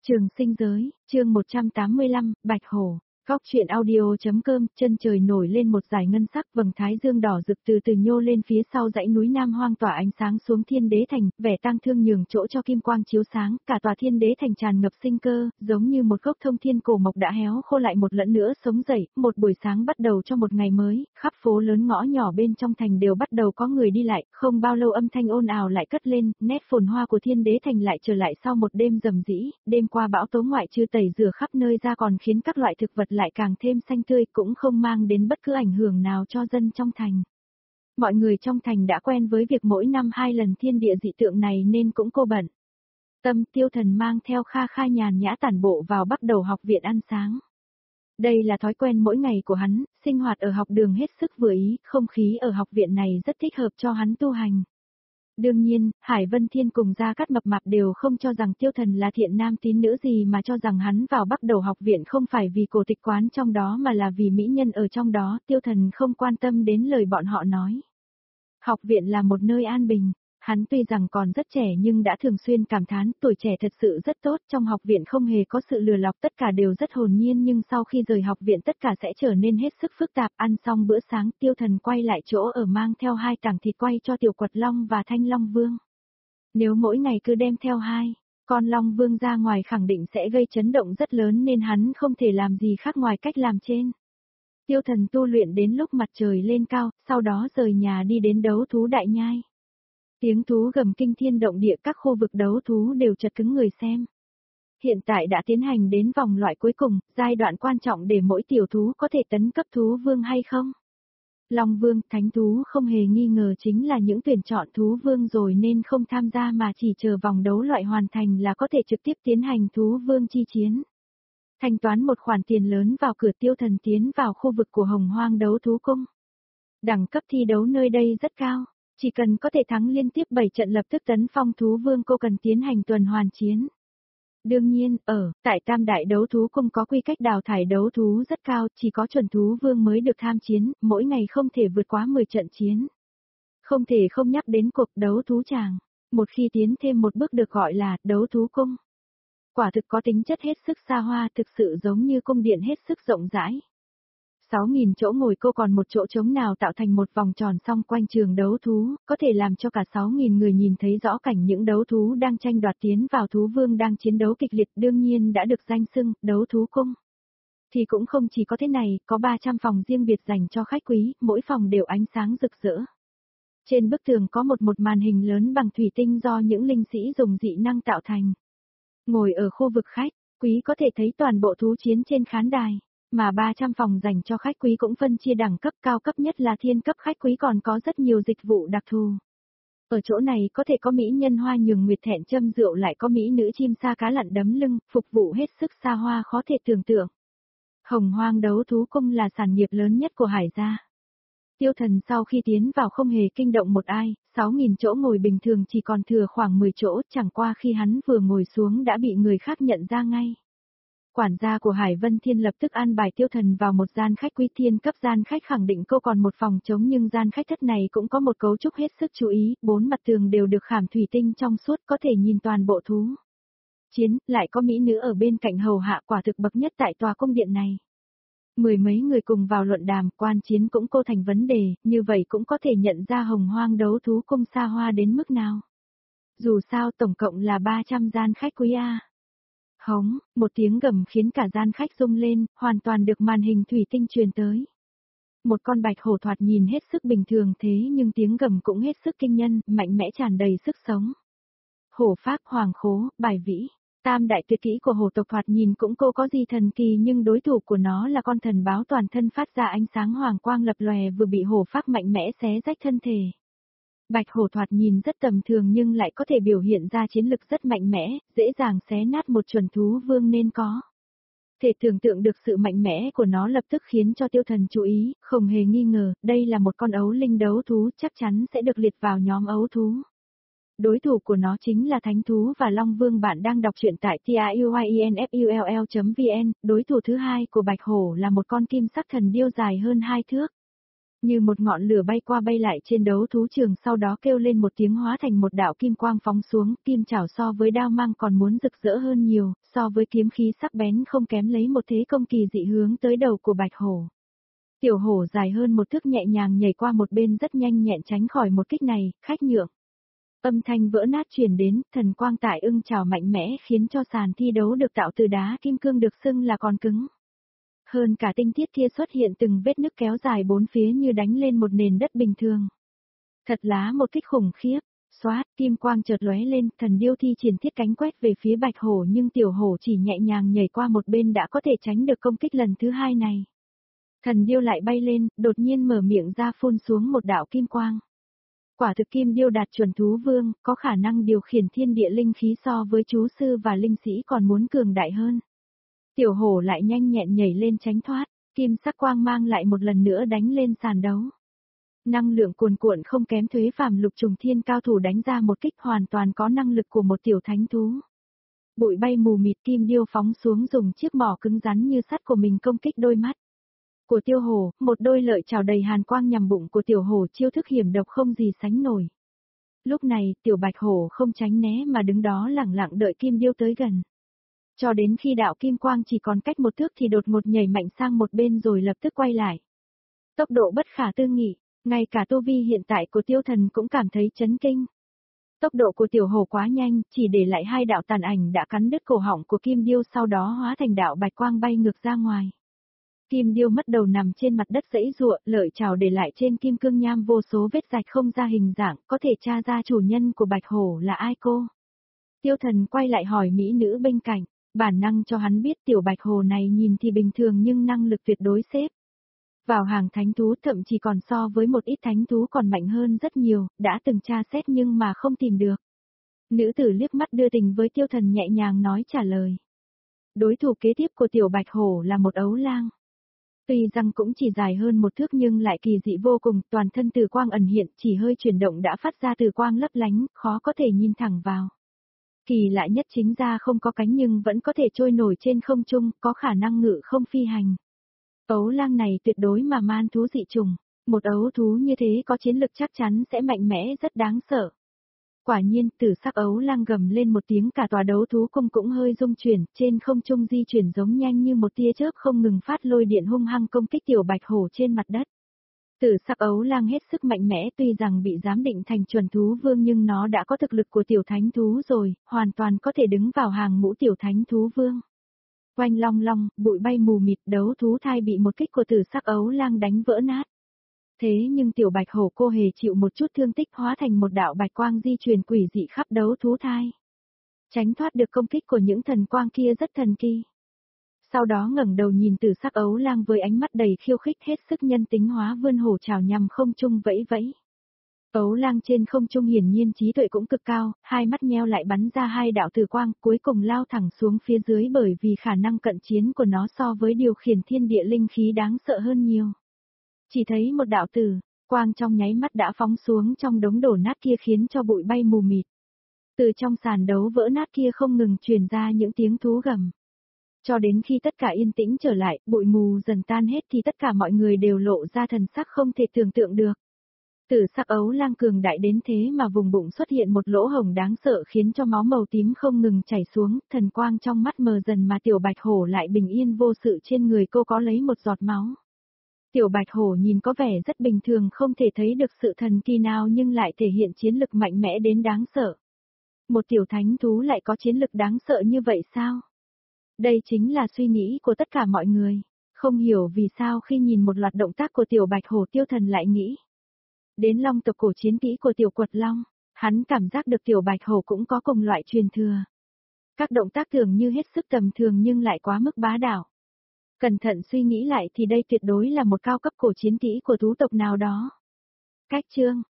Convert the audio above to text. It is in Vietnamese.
Trường sinh giới, chương 185, Bạch Hổ. Góc truyện audio.com, chân trời nổi lên một dải ngân sắc, vầng thái dương đỏ rực từ từ nhô lên phía sau dãy núi Nam Hoang tỏa ánh sáng xuống Thiên Đế Thành, vẻ tang thương nhường chỗ cho kim quang chiếu sáng, cả tòa Thiên Đế Thành tràn ngập sinh cơ, giống như một gốc thông thiên cổ mộc đã héo khô lại một lần nữa sống dậy, một buổi sáng bắt đầu cho một ngày mới, khắp phố lớn ngõ nhỏ bên trong thành đều bắt đầu có người đi lại, không bao lâu âm thanh ồn ào lại cất lên, nét phồn hoa của Thiên Đế Thành lại trở lại sau một đêm rầm rĩ, đêm qua bão tố ngoại trừ tẩy rửa khắp nơi ra còn khiến các loại thực vật lại càng thêm xanh tươi, cũng không mang đến bất cứ ảnh hưởng nào cho dân trong thành. Mọi người trong thành đã quen với việc mỗi năm 2 lần thiên địa dị tượng này nên cũng cô bận. Tâm Tiêu Thần mang theo Kha Kha nhàn nhã tản bộ vào bắt đầu học viện ăn sáng. Đây là thói quen mỗi ngày của hắn, sinh hoạt ở học đường hết sức vừa ý, không khí ở học viện này rất thích hợp cho hắn tu hành. Đương nhiên, Hải Vân Thiên cùng Gia Cát Mập Mạp đều không cho rằng Tiêu Thần là thiện nam tín nữ gì mà cho rằng hắn vào bắt đầu học viện không phải vì cổ tịch quán trong đó mà là vì mỹ nhân ở trong đó, Tiêu Thần không quan tâm đến lời bọn họ nói. Học viện là một nơi an bình, hắn tuy rằng còn rất trẻ nhưng đã thường xuyên cảm thán tuổi trẻ thật sự rất tốt, trong học viện không hề có sự lừa lọc, tất cả đều rất hồn nhiên, nhưng sau khi rời học viện tất cả sẽ trở nên hết sức phức tạp. Ăn xong bữa sáng, Tiêu Thần quay lại chỗ ở mang theo 2 tảng thịt quay cho Tiểu Quật Long và Thanh Long Vương. Nếu mỗi ngày cứ đem theo 2 con Long Vương ra ngoài khẳng định sẽ gây chấn động rất lớn nên hắn không thể làm gì khác ngoài cách làm trên. Tiêu Thần tu luyện đến lúc mặt trời lên cao, sau đó rời nhà đi đến đấu thú đại nhai. Tiếng thú gầm kinh thiên động địa, các khu vực đấu thú đều chật cứng người xem. Hiện tại đã tiến hành đến vòng loại cuối cùng, giai đoạn quan trọng để mỗi tiểu thú có thể tấn cấp thú vương hay không. Long Vương, Thánh thú không hề nghi ngờ chính là những tuyển chọn thú vương rồi nên không tham gia mà chỉ chờ vòng đấu loại hoàn thành là có thể trực tiếp tiến hành thú vương chi chiến. Thanh toán một khoản tiền lớn vào cửa, Tiêu Thần tiến vào khu vực của Hồng Hoang đấu thú cung. Đẳng cấp thi đấu nơi đây rất cao. Chỉ cần có thể thắng liên tiếp 7 trận lập tức tấn phong thú vương, cô cần tiến hành tuần hoàn chiến. Đương nhiên, tại Tam Đại đấu thú cung có quy cách đào thải đấu thú rất cao, chỉ có chuẩn thú vương mới được tham chiến, mỗi ngày không thể vượt quá 10 trận chiến. Không thể không nhắc đến cuộc đấu thú tràng, một khi tiến thêm một bước được gọi là đấu thú cung. Quả thực có tính chất hết sức xa hoa, thực sự giống như cung điện hết sức rộng rãi. 6.000 chỗ ngồi, cô còn một chỗ trống nào tạo thành một vòng tròn song quanh trường đấu thú, có thể làm cho cả 6.000 người nhìn thấy rõ cảnh những đấu thú đang tranh đoạt tiến vào thú vương đang chiến đấu kịch liệt, đương nhiên đã được danh xưng đấu thú cung. Thì cũng không chỉ có thế này, có 300 phòng riêng biệt dành cho khách quý, mỗi phòng đều ánh sáng rực rỡ. Trên bức tường có một màn hình lớn bằng thủy tinh do những linh sĩ dùng dị năng tạo thành. Ngồi ở khu vực khách, quý có thể thấy toàn bộ thú chiến trên khán đài. Mà 300 phòng dành cho khách quý cũng phân chia đẳng cấp, cao cấp nhất là thiên cấp khách quý, còn có rất nhiều dịch vụ đặc thù. Ở chỗ này có thể có mỹ nhân hoa nhường nguyệt thẹn châm rượu, lại có mỹ nữ chim sa cá lặn đấm lưng, phục vụ hết sức xa hoa khó thể tưởng tượng. Hồng Hoang đấu thú cung là sản nghiệp lớn nhất của Hải gia. Tiêu Thần sau khi tiến vào không hề kinh động một ai, 6.000 chỗ ngồi bình thường chỉ còn thừa khoảng 10 chỗ, chẳng qua khi hắn vừa ngồi xuống đã bị người khác nhận ra ngay. Quản gia của Hải Vân Thiên lập tức an bài Tiêu Thần vào một gian khách quý thiên cấp. Gian khách khẳng định cô còn một phòng trống, nhưng gian khách thất này cũng có một cấu trúc hết sức chú ý, 4 mặt tường đều được khảm thủy tinh trong suốt, có thể nhìn toàn bộ thú chiến, lại có mỹ nữ ở bên cạnh hầu hạ, quả thực bậc nhất tại tòa cung điện này. 10 mấy người cùng vào luận đàm, quan chiến cũng cô thành vấn đề, như vậy cũng có thể nhận ra Hồng Hoang đấu thú cung xa hoa đến mức nào. Dù sao tổng cộng là 300 gian khách quý a. Hống, một tiếng gầm khiến cả gian khách rung lên, hoàn toàn được màn hình thủy tinh truyền tới. Một con bạch hổ thoạt nhìn hết sức bình thường thế nhưng tiếng gầm cũng hết sức kinh nhân, mạnh mẽ tràn đầy sức sống. Hổ pháp hoàng khố, bài vĩ, tam đại tuyệt kỹ của hổ tộc thoạt nhìn cũng cô có gì thần kỳ, nhưng đối thủ của nó là con thần báo toàn thân phát ra ánh sáng hoàng quang lập lòe, vừa bị hổ pháp mạnh mẽ xé rách thân thể. Bạch hổ thoạt nhìn rất tầm thường nhưng lại có thể biểu hiện ra chiến lực rất mạnh mẽ, dễ dàng xé nát một chuẩn thú vương nên có. Thể tưởng tượng được sự mạnh mẽ của nó lập tức khiến cho Tiêu Thần chú ý, không hề nghi ngờ, đây là một con ấu linh đấu thú, chắc chắn sẽ được liệt vào nhóm ấu thú. Đối thủ của nó chính là Thánh thú và Long Vương. Bạn đang đọc truyện tại TIUYINFULL.vn, đối thủ thứ hai của Bạch hổ là một con kim sắc thần điêu dài hơn 2 thước. Như một ngọn lửa bay qua bay lại trên đấu thú trường, sau đó kêu lên một tiếng hóa thành một đạo kim quang phóng xuống, kim chảo so với đao mang còn muốn rực rỡ hơn nhiều, so với kiếm khí sắc bén không kém, lấy một thế công kỳ dị hướng tới đầu của bạch hổ. Tiểu hổ dài hơn một thước nhẹ nhàng nhảy qua một bên, rất nhanh nhẹn tránh khỏi một kích này, khách nhượng. Âm thanh vỡ nát truyền đến, thần quang tại ưng chảo mạnh mẽ khiến cho sàn thi đấu được tạo từ đá kim cương được xưng là còn cứng. Hơn cả tinh tiết kia xuất hiện từng vết nứt kéo dài bốn phía như đánh lên một nền đất bình thường. Thật là một kích khủng khiếp. Xoát, kim quang chợt lóe lên, thần điêu thi triển thiết cánh quét về phía bạch hổ, nhưng tiểu hổ chỉ nhẹ nhàng nhảy qua một bên đã có thể tránh được công kích lần thứ hai này. Thần điêu lại bay lên, đột nhiên mở miệng ra phun xuống một đạo kim quang. Quả thực kim điêu đạt chuẩn thú vương, có khả năng điều khiển thiên địa linh khí so với chú sư và linh sĩ còn muốn cường đại hơn. Tiểu hổ lại nhanh nhẹn nhảy lên tránh thoát, kim sắc quang mang lại một lần nữa đánh lên sàn đấu. Năng lượng cuồn cuộn không kém Thuế Phàm Lục Trùng Thiên cao thủ đánh ra một kích hoàn toàn có năng lực của một tiểu thánh thú. Bụi bay mù mịt, kim điêu phóng xuống dùng chiếc mỏ cứng rắn như sắt của mình công kích đôi mắt của tiêu hổ, một đôi lợi chảo đầy hàn quang nhằm bụng của tiểu hổ, chiêu thức hiểm độc không gì sánh nổi. Lúc này, tiểu bạch hổ không tránh né mà đứng đó lẳng lặng đợi kim điêu tới gần. Cho đến khi đạo kim quang chỉ còn cách một thước thì đột ngột nhảy mạnh sang một bên rồi lập tức quay lại. Tốc độ bất khả tư nghị, ngay cả tu vi hiện tại của tiêu thần cũng cảm thấy chấn kinh. Tốc độ của tiểu hổ quá nhanh, chỉ để lại hai đạo tàn ảnh đã cắn đứt cổ họng của kim điêu, sau đó hóa thành đạo bạch quang bay ngược ra ngoài. Kim điêu mất đầu nằm trên mặt đất giãy giụa, lợi chảo để lại trên kim cương nham vô số vết rạch không ra hình dạng, có thể tra ra chủ nhân của bạch hổ là ai cô. Tiêu thần quay lại hỏi mỹ nữ bên cạnh, bản năng cho hắn biết tiểu bạch hổ này nhìn thì bình thường nhưng năng lực tuyệt đối xếp vào hàng thánh thú, thậm chí còn so với một ít thánh thú còn mạnh hơn rất nhiều, đã từng tra xét nhưng mà không tìm được. Nữ tử liếc mắt đưa tình với tiêu thần, nhẹ nhàng nói trả lời. Đối thủ kế tiếp của tiểu bạch hổ là một ấu lang. Tuy rằng cũng chỉ dài hơn một thước nhưng lại kỳ dị vô cùng, toàn thân từ quang ẩn hiện, chỉ hơi chuyển động đã phát ra từ quang lấp lánh, khó có thể nhìn thẳng vào. Kỳ lạ nhất chính ra không có cánh nhưng vẫn có thể trôi nổi trên không trung, có khả năng ngự không phi hành. Ấu lang này tuyệt đối mà man thú dị trùng, một ấu thú như thế có chiến lực chắc chắn sẽ mạnh mẽ rất đáng sợ. Quả nhiên, tử sắc ấu lang gầm lên một tiếng, cả tòa đấu thú cung cũng hơi rung chuyển, trên không trung di chuyển giống nhanh như một tia chớp không ngừng phát lôi điện hung hăng công kích tiểu bạch hổ trên mặt đất. Tử sắc ấu lang hết sức mạnh mẽ, tuy rằng bị giám định thành chuẩn thú vương nhưng nó đã có thực lực của tiểu thánh thú rồi, hoàn toàn có thể đứng vào hàng ngũ tiểu thánh thú vương. Oanh long long, bụi bay mù mịt, đấu thú thai bị một kích của tử sắc ấu lang đánh vỡ nát. Thế nhưng tiểu bạch hổ cô hề chịu một chút thương tích, hóa thành một đạo bạch quang di chuyển quỷ dị khắp đấu thú thai. Tránh thoát được công kích của những thần quang kia rất thần kỳ. Sau đó ngẩng đầu nhìn tử sắc ấu lang với ánh mắt đầy khiêu khích, hết sức nhân tính hóa vươn hổ trảo nhằm không trung vẫy vẫy. Ấu lang trên không trung hiển nhiên trí tuệ cũng cực cao, hai mắt nheo lại bắn ra hai đạo tử quang, cuối cùng lao thẳng xuống phía dưới bởi vì khả năng cận chiến của nó so với điều khiển thiên địa linh khí đáng sợ hơn nhiều. Chỉ thấy một đạo tử quang trong nháy mắt đã phóng xuống trong đống đổ nát kia khiến cho bụi bay mù mịt. Từ trong sàn đấu vỡ nát kia không ngừng truyền ra những tiếng thú gầm. Cho đến khi tất cả yên tĩnh trở lại, bụi mù dần tan hết thì tất cả mọi người đều lộ ra thần sắc không thể tưởng tượng được. Tử sắc ấu lang cường đại đến thế mà vùng bụng xuất hiện một lỗ hổng đáng sợ khiến cho máu màu tím không ngừng chảy xuống, thần quang trong mắt mờ dần mà tiểu bạch hổ lại bình yên vô sự, trên người cô có lấy một giọt máu. Tiểu bạch hổ nhìn có vẻ rất bình thường, không thể thấy được sự thần kỳ nào nhưng lại thể hiện chiến lực mạnh mẽ đến đáng sợ. Một tiểu thánh thú lại có chiến lực đáng sợ như vậy sao? Đây chính là suy nghĩ của tất cả mọi người. Không hiểu vì sao khi nhìn một loạt động tác của tiểu bạch hổ, tiêu thần lại nghĩ đến long tộc cổ chiến kỹ của tiểu quật long. Hắn cảm giác được tiểu bạch hổ cũng có cùng loại truyền thừa. Các động tác tưởng như hết sức tầm thường nhưng lại quá mức bá đạo. Cẩn thận suy nghĩ lại thì đây tuyệt đối là một cao cấp cổ chiến kỹ của thú tộc nào đó. Cách chương